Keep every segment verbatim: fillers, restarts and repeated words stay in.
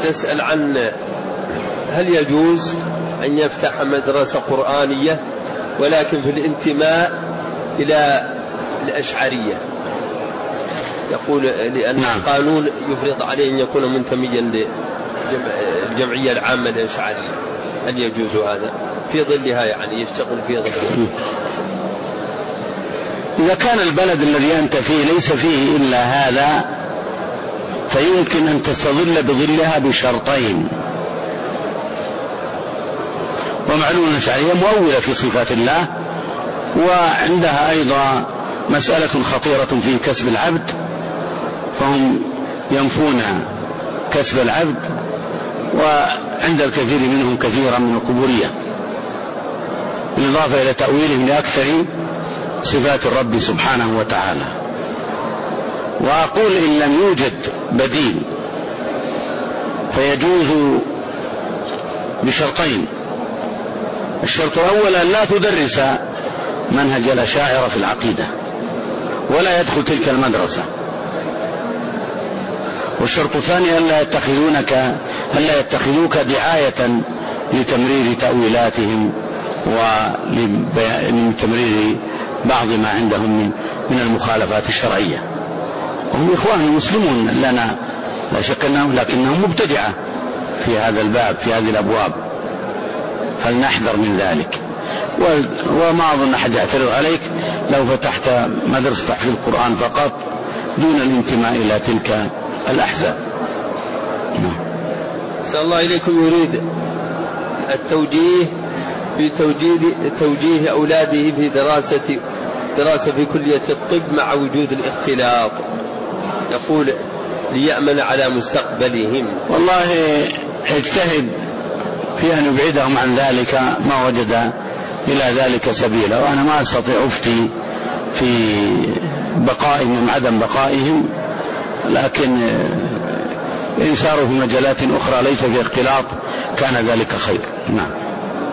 تسأل عن هل يجوز أن يفتح مدرسة قرآنية ولكن في الانتماء إلى الأشعرية، يقول لأن نعم. القانون يفرض عليه أن يكون منتميا للجمعية العامة للأشعرية، هل يجوز هذا في ظلها يعني يشتغل في ظلها؟ إذا كان البلد الذي أنت فيه ليس فيه إلا هذا فيمكن أن تستظل بظلها بشرطين. ومعلوم الأشعرية مؤولة في صفات الله، وعندها أيضا مسألة خطيرة في كسب العبد، فهم ينفون كسب العبد، وعند الكثير منهم كثيرا من القبورية، بالإضافة إلى تأويلهم لأكثر صفات الرب سبحانه وتعالى. وأقول إن لم يوجد بديل فيجوز بشرطين. الشرط الأول أن لا تدرس منهج الأشاعرة في العقيدة ولا يدخل تلك المدرسة. والشرط الثاني أن لا يتخذونك أن لا يتخذوك دعاية لتمرير تأويلاتهم ولتمرير بعض ما عندهم من, من المخالفات الشرعية. هم إخوان مسلمون لنا لا شك أنهم، لكنهم مبتدعة في هذا الباب في هذه الأبواب، فلنحذر من ذلك. وما أظن أحد يعترض عليك لو فتحت مدرسة تحفيظ القرآن فقط دون الانتماء إلى تلك الأحزاب. أسأل الله إليكم يريد التوجيه في توجيه, توجيه أولاده في دراسة دراسة في كلية الطب مع وجود الاختلاط، يقول ليأمن على مستقبلهم. والله اجتهد في أن يبعدهم عن ذلك ما وجد إلى ذلك سبيلا، وأنا ما أستطيع أفتي في بقائهم عدم بقائهم، لكن إن ساروا في مجالات أخرى ليس في اختلاط كان ذلك خير. نعم.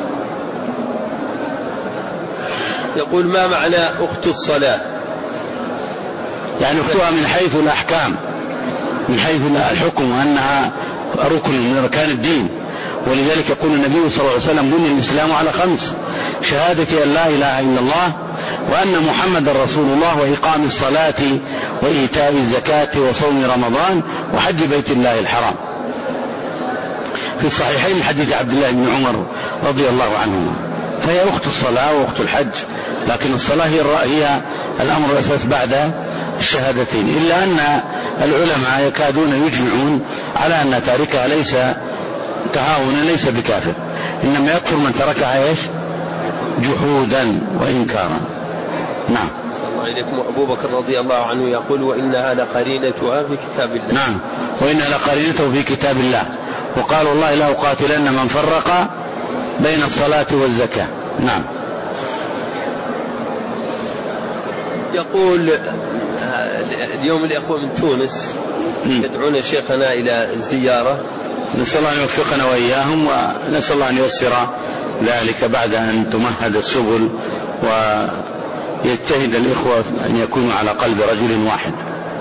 يقول ما معنى أخت الصلاة؟ يعني أختها من حيث الأحكام، من حيث الحكم، وأنها ركن من أركان الدين. ولذلك يقول النبي صلى الله عليه وسلم بني الإسلام على خمس: شهادة أن لا إله إلا الله وأن محمد رسول الله وإقام الصلاة وإيتاء الزكاة وصوم رمضان وحج بيت الله الحرام. في الصحيحين حديث عبد الله بن عمر رضي الله عنهما. فهي أخت الصلاة وأخت الحج، لكن الصلاة هي الأمر الأساس بعد الشهادتين، إلا أن العلماء يكادون يجمعون على أن تاركها ليس تهاونا ليس بكافر، إنما يكفر من تركها إيش؟ جحودا وإنكارا. نعم. صلى الله عليكم. أبو بكر رضي الله عنه يقول وإنها لقرينتها في كتاب الله. نعم، وإنها لقرينته في كتاب الله، وقال والله لا أقاتلن من فرق بين الصلاة والزكاة. نعم. يقول اليوم الإخوة من تونس يدعون شيخنا إلى الزيارة، نسأل الله أن يوفقنا وإياهم، ونسأل الله أن ييسر ذلك بعد أن تمهد السبل ويجتهد الإخوة أن يكونوا على قلب رجل واحد.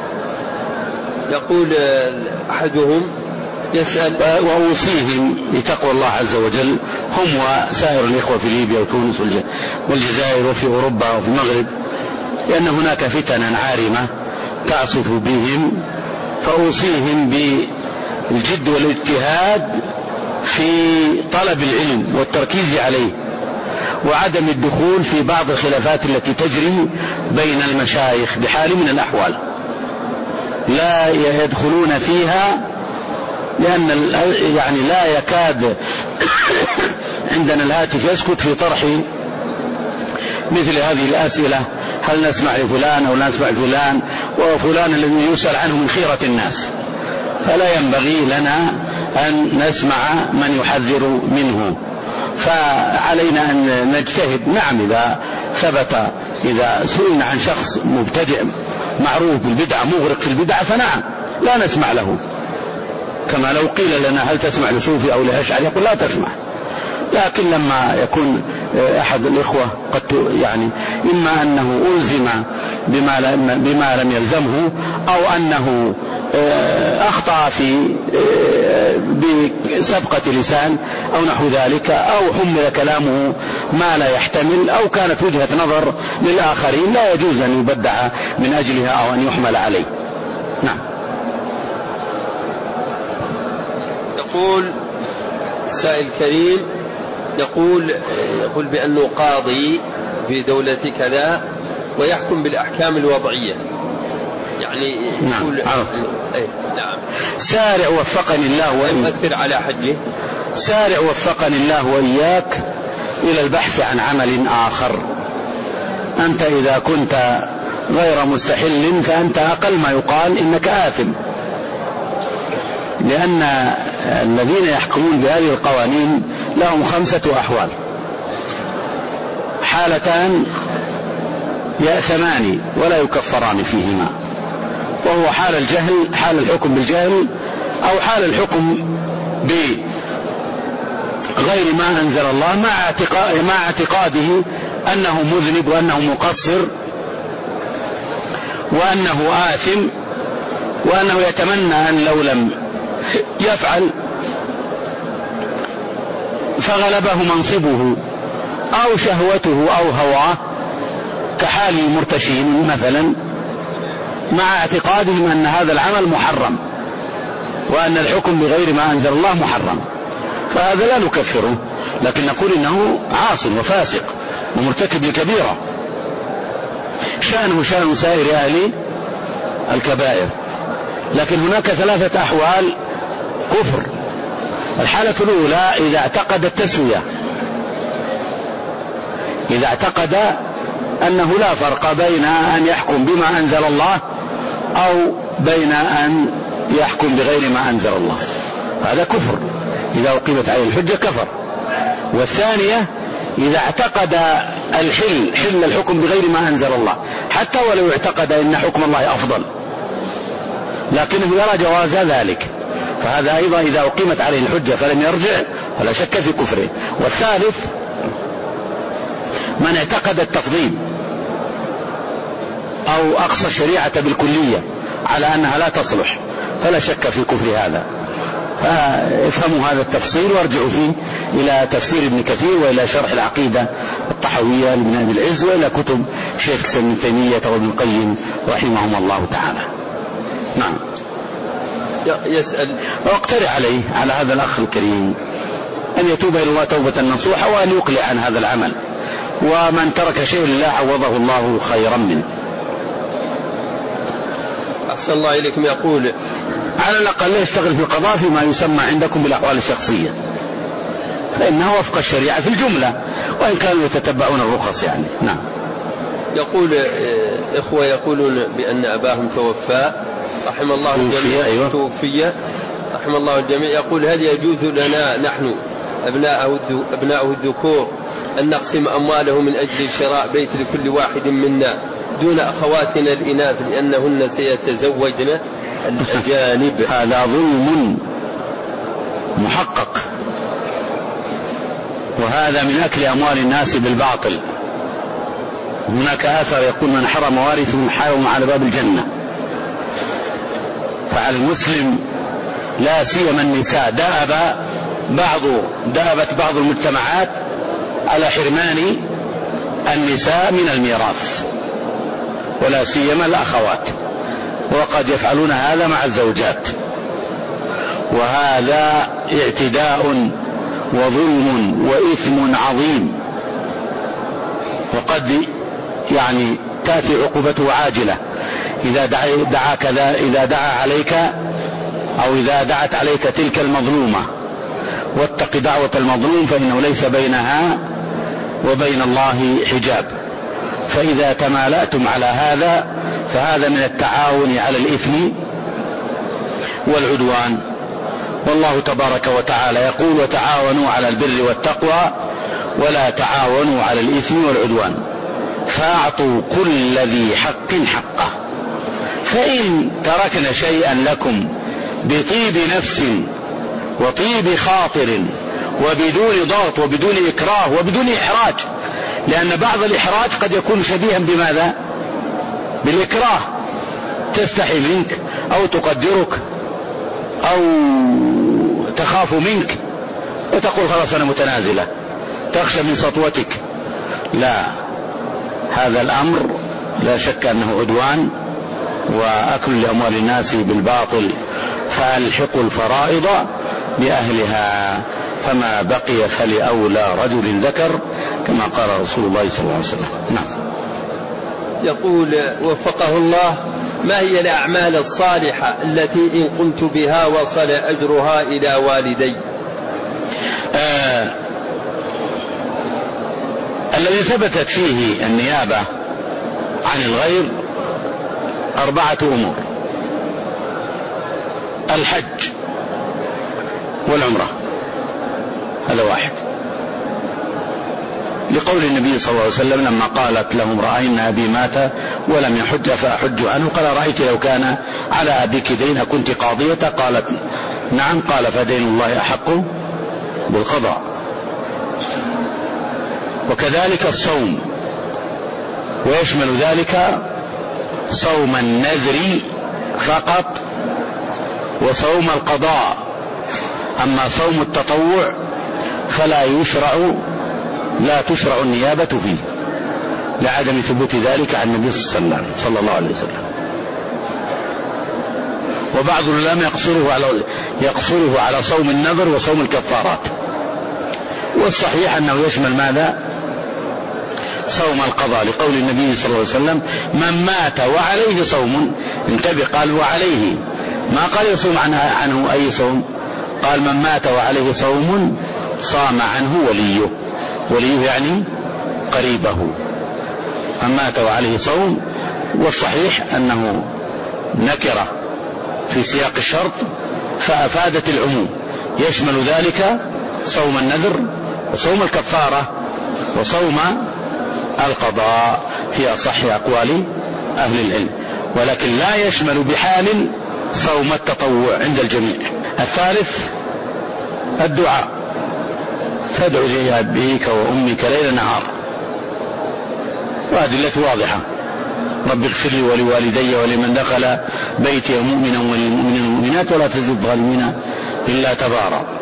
يقول أحدهم يسأل وأوصيهم بتقوى الله عز وجل، هم وسائر الإخوة في ليبيا وتونس والجزائر وفي أوروبا وفي المغرب، لأن هناك فتنا عارمة تعصف بهم، فأوصيهم بالجد والاجتهاد في طلب العلم والتركيز عليه، وعدم الدخول في بعض الخلافات التي تجري بين المشايخ بحال من الأحوال، لا يدخلون فيها، لأن يعني لا يكاد عندنا الهاتف يسكت في طرح مثل هذه الأسئلة: هل نسمع لفلان أو لا نسمع لفلان، وفلان الذي يسأل عنه من خيرة الناس. فلا ينبغي لنا أن نسمع من يحذر منه، فعلينا أن نجتهد. نعم، إذا ثبت إذا سئلنا عن شخص مبتدع معروف بالبدعة مغرق في البدعة فنعم لا نسمع له، كما لو قيل لنا هل تسمع لصوفي أو لأشعري يقول لا تسمع. لكن لما يكون أحد الإخوة قد يعني إما أنه ألزم بما بما لم يلزمه، أو أنه أخ أخطأ في بسبقة لسان أو نحو ذلك، أو حمل كلامه ما لا يحتمل، أو كانت وجهة نظر للآخرين لا يجوز أن يبدع من أجلها أو أن يحمل عليه. نعم. يقول سائل كريم، يقول يقول بأنه قاضي في دولة كذا ويحكم بالأحكام الوضعية، يعني نعم. أي نعم. سارع وفقني الله وإياك يؤثر على حجه. سارع وفقني الله وإياك إلى البحث عن عمل آخر. أنت إذا كنت غير مستحل فأنت أقل ما يقال إنك آثم، لأن الذين يحكمون بهذه القوانين لهم خمسة أحوال: حالتان يأثمان ولا يكفران فيهما، وهو حال الجهل، حال الحكم بالجهل، أو حال الحكم بغير ما أنزل الله مع اعتقاده أنه مذنب وأنه مقصر وأنه آثم وأنه يتمنى أن لو لم يفعل فغلبه منصبه أو شهوته أو هواه، كحال المرتشين مثلا، مع اعتقادهم أن هذا العمل محرم وأن الحكم بغير ما أنزل الله محرم، فهذا لا نكفره، لكن نقول إنه عاص وفاسق ومرتكب لكبيرة، شأنه شأن سائر أهل الكبائر. لكن هناك ثلاثة أحوال كفر. الحالة الأولى إذا اعتقد التسوية، إذا اعتقد أنه لا فرق بين أن يحكم بما أنزل الله أو بين أن يحكم بغير ما أنزل الله، هذا كفر، إذا أقيمت عليه الحجة كفر. والثانية إذا اعتقد الحل حل الحكم بغير ما أنزل الله، حتى ولو اعتقد أن حكم الله أفضل لكنه يرى جواز ذلك، فهذا أيضا إذا أقيمت عليه الحجة فلم يرجع فلا شك في كفره. والثالث من اعتقد التفضيل أو أقصى الشريعة بالكلية على أنها لا تصلح فلا شك في كفر هذا. فافهموا هذا التفصيل وارجعوا فيه إلى تفسير ابن كثير وإلى شرح العقيدة الطحوية لابن أبي العز وإلى كتب شيخ ابن تيمية وابن القيم رحمهم الله تعالى. نعم. يسأل واقترح عليه على هذا الأخ الكريم أن يتوب إلى الله توبة نصوحة وأن يقلع عن هذا العمل، ومن ترك شيء لله عوضه الله خيرا منه. أحسن الله إليكم. يقول على الأقل يشتغل في القضاء فيما يسمى عندكم بالأحوال الشخصية، فإنه وفق الشريعة في الجملة، وإن كانوا يتتبعون الرخص يعني. نعم. يقول إخوة يقولون بأن أباهم توفى رحم الله الجميع، أيوة. توفي رحم الله الجميع. يقول هل يجوز لنا نحن أبناءه أبناءه الذكور أن نقسم أمواله من أجل شراء بيت لكل واحد منا دون أخواتنا الإناث لأنهن سيتزوجن الأجانب؟ هذا ظلم محقق، وهذا من أكل أموال الناس بالباطل. هناك آثر يقول من حرم وارثه حرم على باب الجنة. فعلى المسلم لا سيما النساء دأب بعض دأبت بعض المجتمعات على حرمان النساء من الميراث، ولا سيما الأخوات، وقد يفعلون هذا مع الزوجات، وهذا اعتداء وظلم وإثم عظيم، وقد يعني تأتي عقوبته عاجلة إذا دعاك إذا دعا عليك أو إذا دعت عليك تلك المظلومة. واتق دعوة المظلوم فإنه ليس بينها وبين الله حجاب. فإذا تمالأتم على هذا فهذا من التعاون على الإثم والعدوان. والله تبارك وتعالى يقول وتعاونوا على البر والتقوى ولا تعاونوا على الإثم والعدوان. فأعطوا كل ذي حق حقه. فإن تركنا شيئا لكم بطيب نفس وطيب خاطر وبدون ضغط وبدون إكراه وبدون إحراج، لأن بعض الإحراج قد يكون شبيها بماذا؟ بالإكراه، تستحي منك أو تقدرك أو تخاف منك وتقول خلاص أنا متنازلة، تخشى من سطوتك. لا، هذا الأمر لا شك أنه عدوان وأكل لأموال الناس بالباطل، فألحقوا الفرائض بأهلها، فما بقي فلأولى رجل ذكر، كما قال رسول الله صلى الله عليه وسلم. نعم. يقول وفقه الله: ما هي الأعمال الصالحة التي إن قمت بها وصل أجرها إلى والدي؟ آه الذي ثبتت فيه النيابة عن الغير أربعة أمور: الحج والعمرة، هذا واحد، لقول النبي صلى الله عليه وسلم لما قالت لهم: رأينا أبي مات ولم يحج فأحج عنه. قال: رأيت لو كان على أبيك دين كنت قاضية؟ قالت: نعم. قال: فدين الله أحق بالقضاء. وكذلك الصوم، ويشمل ذلك صوم النذر فقط وصوم القضاء. أما صوم التطوع فلا يشرع لا تشرع النيابة فيه لعدم ثبوت ذلك عن النبي صلى الله عليه وسلم. وبعض العلماء يقصره على يقصره على صوم النذر وصوم الكفارات، والصحيح أنه يشمل ماذا؟ صوم القضاء، لقول النبي صلى الله عليه وسلم: من مات وعليه صوم. انتبه، قال وعليه، ما قال يصوم عنه, عنه أي صوم، قال من مات وعليه صوم صام عنه وليه. وليه يعني قريبه. من مات وعليه صوم، والصحيح أنه نكرة في سياق الشرط فأفادت العموم، يشمل ذلك صوم النذر وصوم الكفارة وصوم القضاء في أصح أقوال أهل العلم، ولكن لا يشمل بحال صوم التطوع عند الجميع. الثالث الدعاء: فادعوا لأبيك وأمك ليل نهار، وأدلة واضحة: رب اغفر لي ولوالدي ولمن دخل بيتي مؤمنا وللمؤمنين والمؤمنات ولا تزد الظالمين إلا تبارا.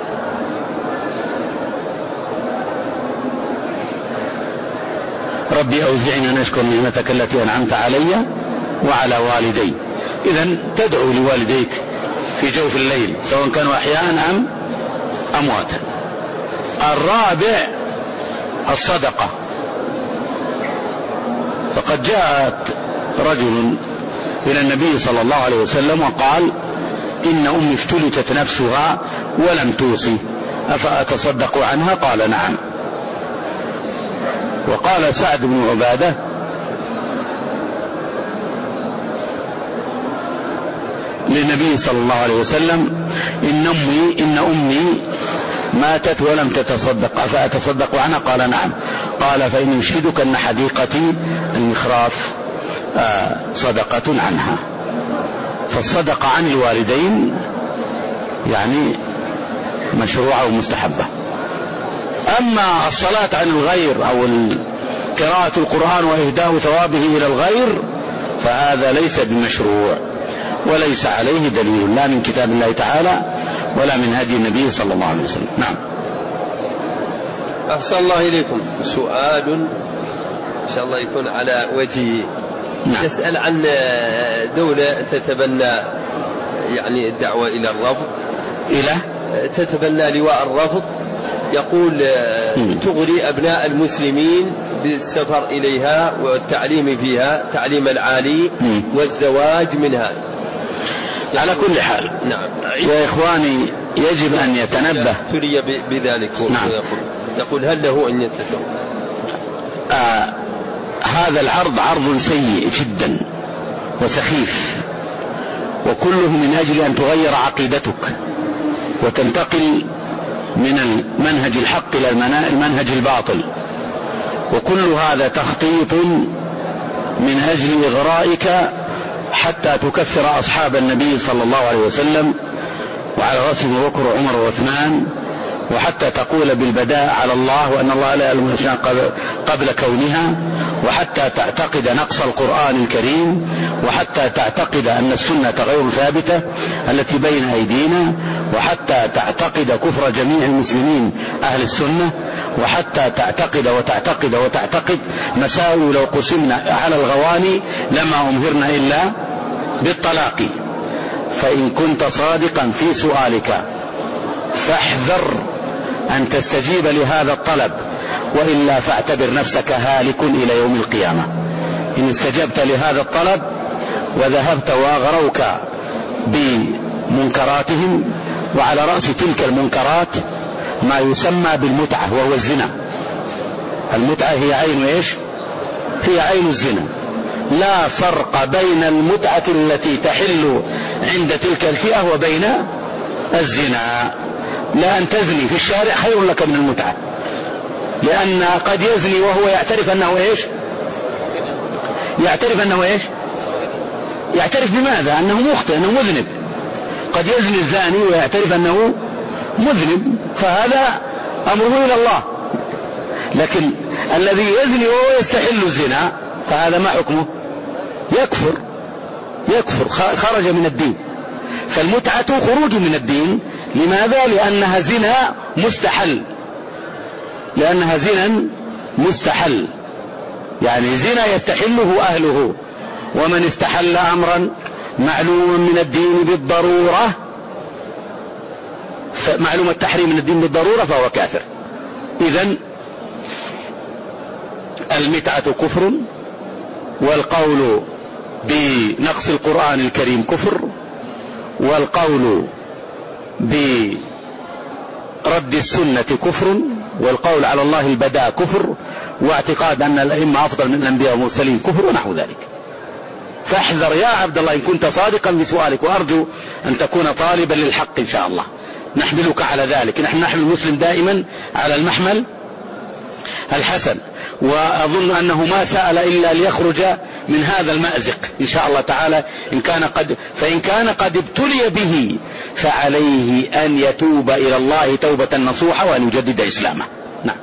ربي أوزعني أن أشكر نعمتك التي أنعمت علي وعلى والدي. إذن تدعو لوالديك في جوف الليل سواء كانوا أحياء أم أمواتا. الرابع الصدقة، فقد جاءت رجل إلى النبي صلى الله عليه وسلم وقال: إن أمي افتلتت نفسها ولم توصي أفأتصدق عنها؟ قال: نعم. وقال سعد بن عبادة: للنبي صلى الله عليه وسلم: إن أمي, إن أمي ماتت ولم تتصدق أفأتصدق عنها؟ قال: نعم. قال: فإن يشهدك أن حديقتي المخراف صدقة عنها. فالصدقة عن الوالدين يعني مشروعة ومستحبة. أما الصلاة عن الغير أو قراءة القرآن وإهداء ثوابه إلى الغير فهذا ليس بمشروع وليس عليه دليل لا من كتاب الله تعالى ولا من هدي النبي صلى الله عليه وسلم. نعم. أحسن الله إليكم. سؤال إن شاء الله يكون على وجه. نعم. يسأل عن دولة تتبنى يعني الدعوة إلى الرفض، إلى تتبنى لواء الرفض، يقول تغري أبناء المسلمين بالسفر إليها والتعليم فيها تعليم العالي والزواج منها. على كل حال. نعم. يا إخواني يجب أن يتنبه تري بذلك. نعم. يقول, يقول هل له أن يتزوج؟ آه هذا العرض عرض سيء جدا وسخيف، وكله من أجل أن تغير عقيدتك وتنتقل من المنهج الحق إلى المنهج الباطل، وكل هذا تخطيط من أجل إغرائك حتى تكفر أصحاب النبي صلى الله عليه وسلم، وعلى رأسهم أبو بكر وعمر وعثمان وحتى تقول بالبداء على الله وأن الله لا يعلم الأشياء قبل كونها، وحتى تعتقد نقص القرآن الكريم، وحتى تعتقد أن السنة غير ثابتة التي بين أيدينا، وحتى تعتقد كفر جميع المسلمين أهل السنة، وحتى تعتقد وتعتقد وتعتقد مسائل لو قسمنا على الغواني لما أمهرنا إلا بالطلاق. فإن كنت صادقا في سؤالك فاحذر أن تستجيب لهذا الطلب، وإلا فاعتبر نفسك هالك إلى يوم القيامة. إن استجبت لهذا الطلب وذهبت وأغروك بمنكراتهم، وعلى رأس تلك المنكرات ما يسمى بالمتعة وهو الزنا. المتعة هي عين إيش؟ هي عين الزنا. لا فرق بين المتعة التي تحل عند تلك الفئة وبين الزنا. لا أن تزني في الشارع خير لك من المتعة، لأن قد يزني وهو يعترف أنه إيش؟ يعترف أنه إيش؟ يعترف بماذا؟ أنه مخطئ، أنه مذنب. قد يزني الزاني ويعترف أنه مذنب، فهذا أمره إلى الله. لكن الذي يزني وهو يستحل الزنا فهذا ما حكمه؟ يكفر، يكفر، خرج من الدين. فالمتعة خروج من الدين. لماذا؟ لأنها زنا مستحل، لأنها زنا مستحل، يعني زنا يستحله أهله. ومن استحل أمرا معلوما من الدين بالضرورة، معلوم التحريم من الدين بالضرورة فهو كافر. إذن المتعة كفر، والقول بنقص القرآن الكريم كفر، والقول برد السنة كفر، والقول على الله البداء كفر، واعتقاد أن الأئمة أفضل من الأنبياء والمرسلين كفر، ونحو ذلك. فاحذر يا عبد الله إن كنت صادقا بسؤالك، وأرجو أن تكون طالبا للحق إن شاء الله، نحملك على ذلك. نحن نحمل المسلم دائما على المحمل الحسن، وأظن أنه ما سأل إلا ليخرج من هذا المأزق إن شاء الله تعالى. إن كان قد فإن كان قد ابتلي به فعليه أن يتوب إلى الله توبة نصوحة وأن يجدد إسلامه. نعم.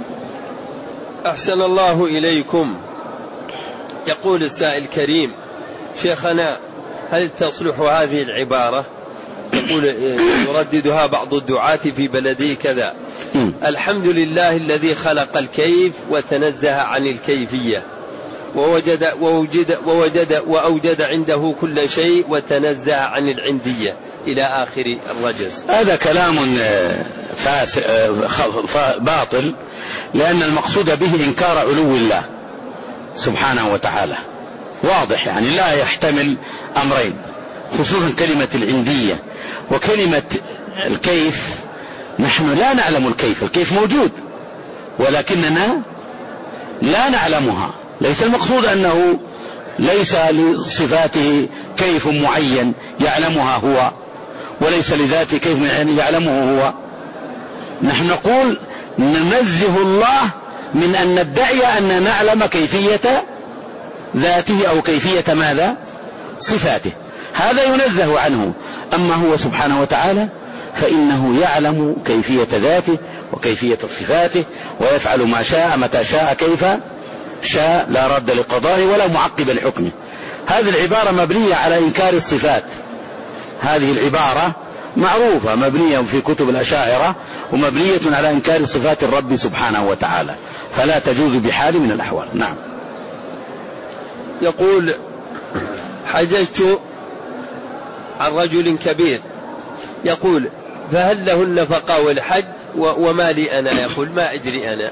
أحسن الله إليكم. يقول السائل الكريم: شيخنا، هل تصلح هذه العبارة؟ يقول يرددها بعض الدعاة في بلدي كذا: الحمد لله الذي خلق الكيف وتنزه عن الكيفية، ووجد ووجد ووجد وأوجد عنده كل شيء وتنزه عن العندية، إلى آخر الرجز. هذا كلام باطل، لأن المقصود به إنكار علو الله سبحانه وتعالى، واضح، يعني لا يحتمل أمرين، خصوصا كلمة العندية وكلمة الكيف. نحن لا نعلم الكيف، الكيف موجود ولكننا لا نعلمها. ليس المقصود أنه ليس لصفاته كيف معين يعلمها هو، وليس لذاته كيف يعلمه هو. نحن نقول ننزه الله من أن ندعي أن نعلم كيفية ذاته أو كيفية ماذا؟ صفاته. هذا ينزه عنه. أما هو سبحانه وتعالى فإنه يعلم كيفية ذاته وكيفية صفاته، ويفعل ما شاء متى شاء كيف شاء، لا رد لقضائه ولا معقب لحكمه. هذه العبارة مبنية على إنكار الصفات. هذه العبارة معروفة، مبنية في كتب الأشاعرة، ومبنية على إنكار صفات الرب سبحانه وتعالى، فلا تجوز بحال من الأحوال. نعم. يقول: حججت عن رجل كبير، يقول: فهل له النفقة والحج وما لي أنا؟ يقول: ما أدري أنا.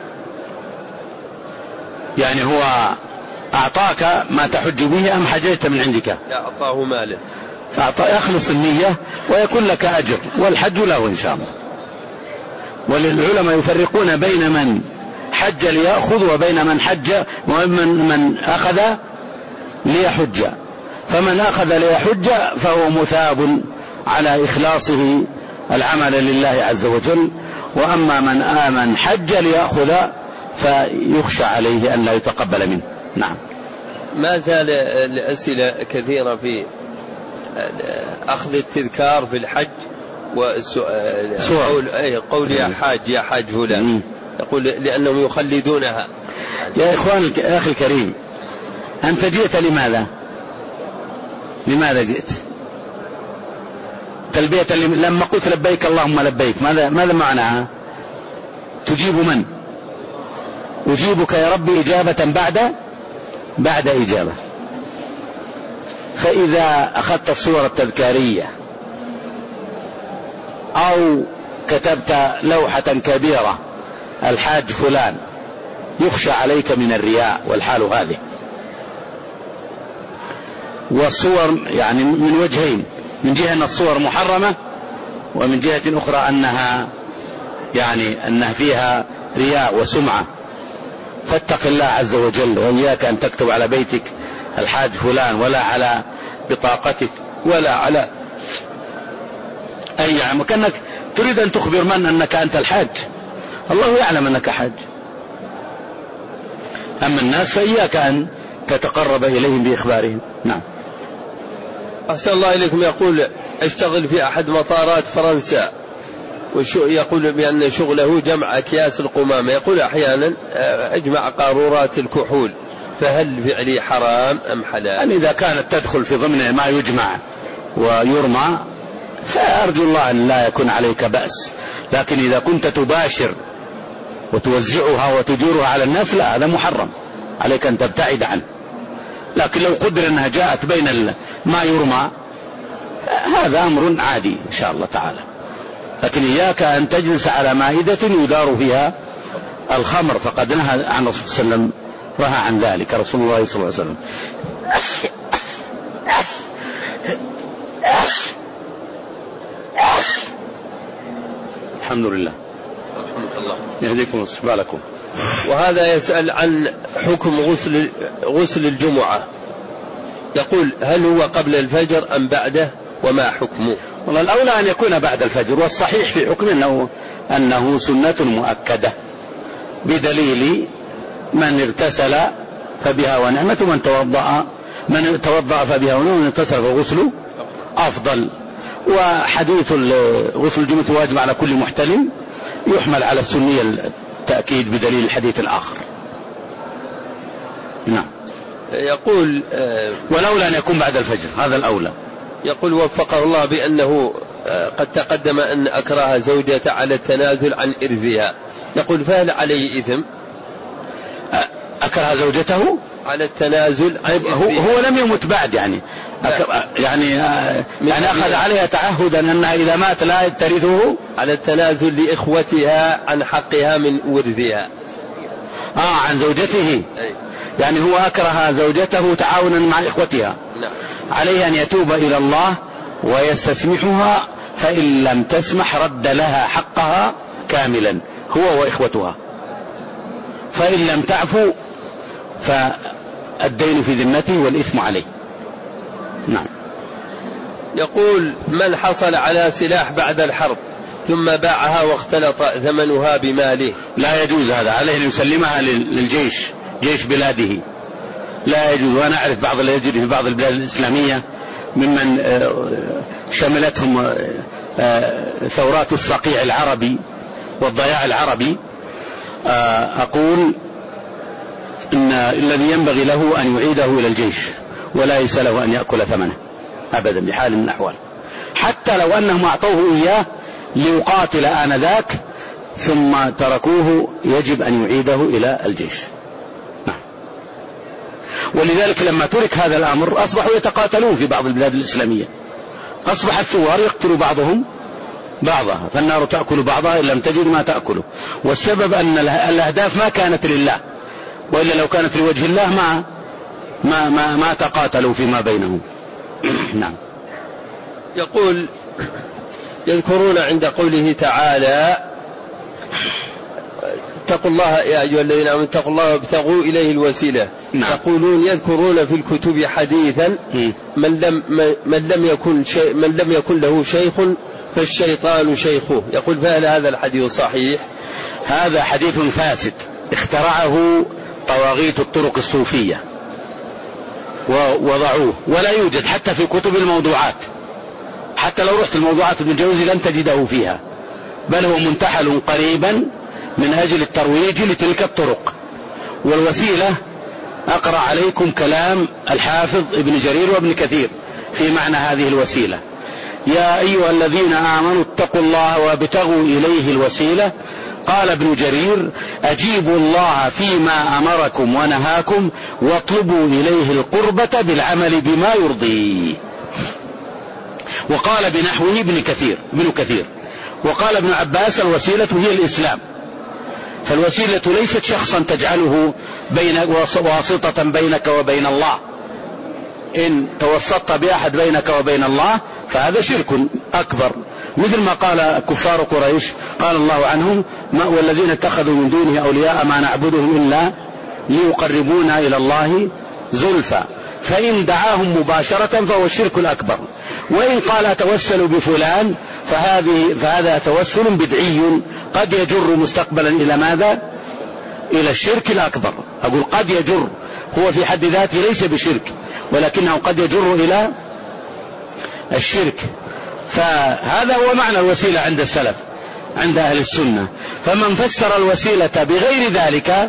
يعني هو أعطاك ما تحج به أم حججت من عندك؟ لا، أعطاه ماله. يخلص النية ويكون لك أجر، والحج له إن شاء الله. وللعلماء يفرقون بين من حج ليأخذ وبين من حج ومن من أخذ ليحج. فمن أخذ ليحج فهو مثاب على إخلاصه العمل لله عز وجل، وأما من آمن حج ليأخذ فيخشى عليه أن لا يتقبل منه. نعم. ما زال الأسئلة كثيرة في أخذ التذكار في الحج والسؤال قول, أي قول يا حاج يا حاج فلان، يقول لأنهم يخلدونها. يا إخوان يا أخي الكريم، أنت جئت لماذا؟ لماذا جئت؟ تلبية لما قلت لبيك اللهم لبيك، ماذا ماذا معناها؟ تجيب من؟ أجيبك يا ربي إجابة بعد بعد إجابة. فإذا أخذت الصورة التذكارية أو كتبت لوحة كبيرة الحاج فلان، يخشى عليك من الرياء والحال هذه. والصور يعني من وجهين، من جهة أن الصور محرمة، ومن جهة أخرى أنها يعني أنها فيها رياء وسمعة. فاتق الله عز وجل، وإياك أن تكتب على بيتك الحاج فلان، ولا على بطاقتك، ولا على أي عام، كأنك تريد أن تخبر من أنك أنت الحاج. الله يعلم أنك حاج. أما الناس فإياك أن تتقرب إليهم بإخبارهم. نعم. أحسن الله إليكم. يقول اشتغل في أحد مطارات فرنسا، ويقول بأن شغله جمع أكياس القمامة. يقول أحيانا أجمع قارورات الكحول، فهل فعلي حرام أم حلال؟ يعني إذا كانت تدخل في ضمن ما يجمع ويرمى فأرجو الله أن لا يكون عليك بأس، لكن إذا كنت تباشر وتوزعها وتديرها على الناس لا، هذا محرم، عليك أن تبتعد عنه. لكن لو قدر أنها جاءت بين ما يرمى هذا أمر عادي إن شاء الله تعالى. لكن إياك أن تجلس على مائدة يدار فيها الخمر، فقد نهى عن الرسول صلى الله عليه وسلم، رهى عن ذلك رسول الله صلى الله عليه وسلم. الحمد لله. رحمك الله. يهديكم ويصلح. وهذا يسأل عن حكم غسل غسل الجمعة. يقول هل هو قبل الفجر أم بعده، وما حكمه؟ والله الأولى أن يكون بعد الفجر، والصحيح في حكم أنه, أنه سنة مؤكدة، بدليل من اغتسل فبها ونعمة، ومن توضأ من توضأ فبها ونعمة، ومن اغتسل فغسل أفضل. وحديث غسل الجمعة واجب على كل محتلم يحمل على السنية التأكيد بدليل الحديث الآخر. نعم. يقول ولولا أن يكون بعد الفجر، هذا الأولى. يقول وفقه الله بأنه قد تقدم أن أكره زوجته على التنازل عن إرثها. يقول فهل عليه إثم؟ أكره زوجته على التنازل عن هو, هو لم يمت بعد يعني يعني يعني أخذ عليها تعهدا أنها إذا مات لا ترثه، على التنازل لإخوتها عن حقها من ورثها. آه عن زوجته. أي. يعني هو أكره زوجته تعاونا مع إخوتها. نعم. عليه أن يتوب إلى الله ويستسمحها، فإن لم تسمح رد لها حقها كاملا هو وإخوتها، فإن لم تعفو فالدين في ذمته والإثم عليه. نعم. يقول من حصل على سلاح بعد الحرب ثم باعها واختلط ثمنها بماله، لا يجوز هذا، عليه أن يسلمها للجيش، جيش بلاده، لا يجوز. وأنا أعرف بعض اللي يجري في بعض البلاد الإسلامية ممن شملتهم ثورات الصقيع العربي والضياع العربي. أقول إن الذي ينبغي له أن يعيده إلى الجيش، ولا يسأله أن يأكل ثمنه أبدا بحال من الأحوال، حتى لو أنهم أعطوه إياه ليقاتل آنذاك ثم تركوه، يجب أن يعيده إلى الجيش. نعم. ولذلك لما ترك هذا الأمر أصبحوا يتقاتلون في بعض البلاد الإسلامية، أصبح الثوار يقتل بعضهم بعضها، فالنار تأكل بعضها إن لم تجد ما تأكله. والسبب أن الأهداف ما كانت لله، وإلا لو كانت لوجه الله ما ما ما, ما تقاتلوا فيما بينهم. نعم. يقول يذكرون عند قوله تعالى اتقوا الله يا أيها الذين آمنوا اتقوا الله وابتغوا إليه الوسيلة. نعم. يقولون يذكرون في الكتب حديثا من لم من لم يكن شيء من لم يكن له شيخ فالشيطان شيخه. يقول فهل هذا الحديث صحيح؟ هذا حديث فاسد اخترعه طواغيت الطرق الصوفية ووضعوه، ولا يوجد حتى في كتب الموضوعات، حتى لو رحت الموضوعات ابن الجوزي لن تجده فيها، بل هو منتحل قريبا من أجل الترويج لتلك الطرق. والوسيلة أقرأ عليكم كلام الحافظ ابن جرير وابن كثير في معنى هذه الوسيلة: يا أيها الذين آمنوا اتقوا الله وابتغوا إليه الوسيلة. قال ابن جرير: أجيبوا الله فيما أمركم ونهاكم واطلبوا إليه القربة بالعمل بما يرضيه. وقال بنحوه ابن كثير ابن كثير وقال ابن عباس: الوسيلة هي الإسلام. فالوسيلة ليست شخصا تجعله بين واسطة بينك وبين الله. إن توسطت بأحد بينك وبين الله فهذا شرك أكبر، مثل ما قال كفار قريش، قال الله عنهم: والذين اتخذوا من دونه أولياء ما نعبدهم إلا ليقربونا إلى الله زلفى. فإن دعاهم مباشرة فهو الشرك الأكبر. وإن قال أتوسل بفلان فهذه فهذا توسل بدعي قد يجر مستقبلا إلى ماذا؟ إلى الشرك الأكبر. أقول قد يجر، هو في حد ذاته ليس بشرك، ولكنه قد يجر إلى الشرك. فهذا هو معنى الوسيلة عند السلف، عند أهل السنة. فمن فسر الوسيلة بغير ذلك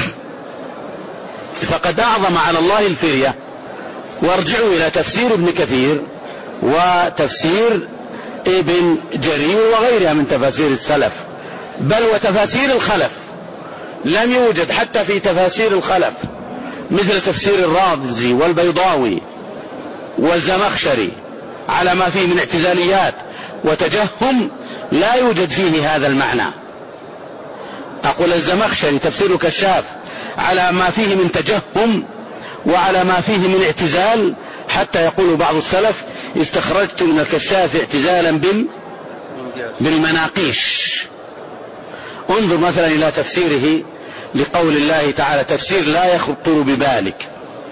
فقد أعظم على الله الفرية. وارجعوا إلى تفسير ابن كثير وتفسير ابن جرير وغيرها من تفاسير السلف، بل وتفاسير الخلف. لم يوجد حتى في تفاسير الخلف مثل تفسير الرازي والبيضاوي والزمخشري على ما فيه من اعتزاليات وتجهم، لا يوجد فيه هذا المعنى. أقول الزمخشري تفسير الكشاف على ما فيه من تجهم وعلى ما فيه من اعتزال، حتى يقول بعض السلف: استخرجت من الكشاف اعتزالا بال بالمناقيش. انظر مثلا إلى تفسيره لقول الله تعالى، تفسير لا يخطر ببالك.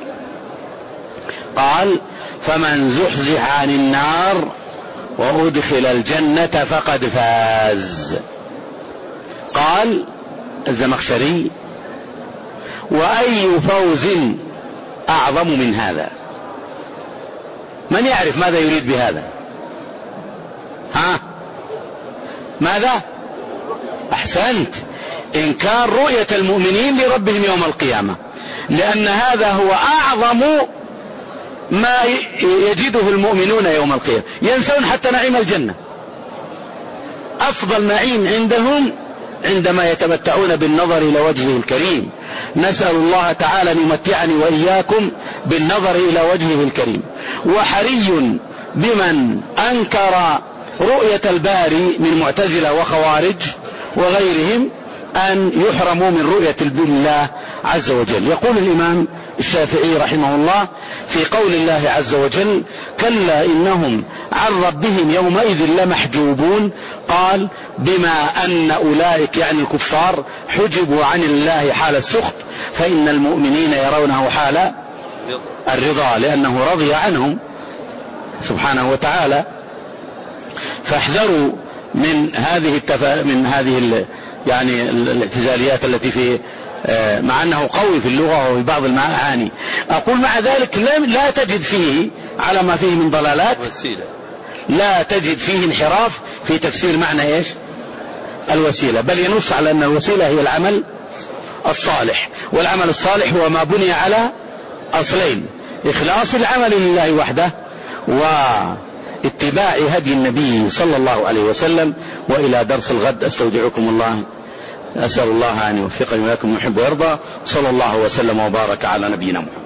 قال: فمن زحزح عن النار وأدخل الجنة فقد فاز. قال الزمخشري: وأي فوز أعظم من هذا؟ من يعرف ماذا يريد بهذا؟ ها؟ ماذا؟ أحسنت، إنكار رؤية المؤمنين لربهم يوم القيامة، لأن هذا هو أعظم ما يجده المؤمنون يوم القيامة. ينسون حتى نعيم الجنة، أفضل نعيم عندهم عندما يتمتعون بالنظر إلى وجهه الكريم. نسأل الله تعالى أن يمتعني وإياكم بالنظر إلى وجهه الكريم. وحري بمن أنكر رؤية الباري من معتزلة وخوارج وغيرهم أن يحرموا من رؤية الله عز وجل. يقول الإمام الشافعي رحمه الله في قول الله عز وجل: كلا إنهم عن ربهم يومئذ لمحجوبون. قال: بما أن أولئك يعني الكفار حجبوا عن الله حال السخط، فإن المؤمنين يرونه حال الرضا لأنه رضي عنهم سبحانه وتعالى. فاحذروا من هذه التفا... من هذه ال... يعني الاعتزاليات التي في مع أنه قوي في اللغة وفي بعض المعاني. أقول مع ذلك لا تجد فيه على ما فيه من ضلالات، لا تجد فيه انحراف في تفسير معنى إيش الوسيلة، بل ينص على أن الوسيلة هي العمل الصالح. والعمل الصالح هو ما بني على أصلين: إخلاص العمل لله وحده واتباع هدي النبي صلى الله عليه وسلم. وإلى درس الغد أستودعكم الله، أسأل الله أن يوفقني وإياكم يحب ويرضى. صلى الله وسلم وبارك على نبينا محمد.